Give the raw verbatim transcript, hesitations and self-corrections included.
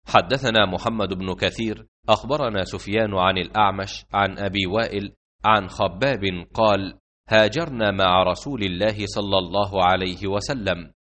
حدثنا محمد بن كثير أخبرنا سفيان عن الأعمش عن أبي وائل عن خباب قال: هاجرنا مع رسول الله صلى الله عليه وسلم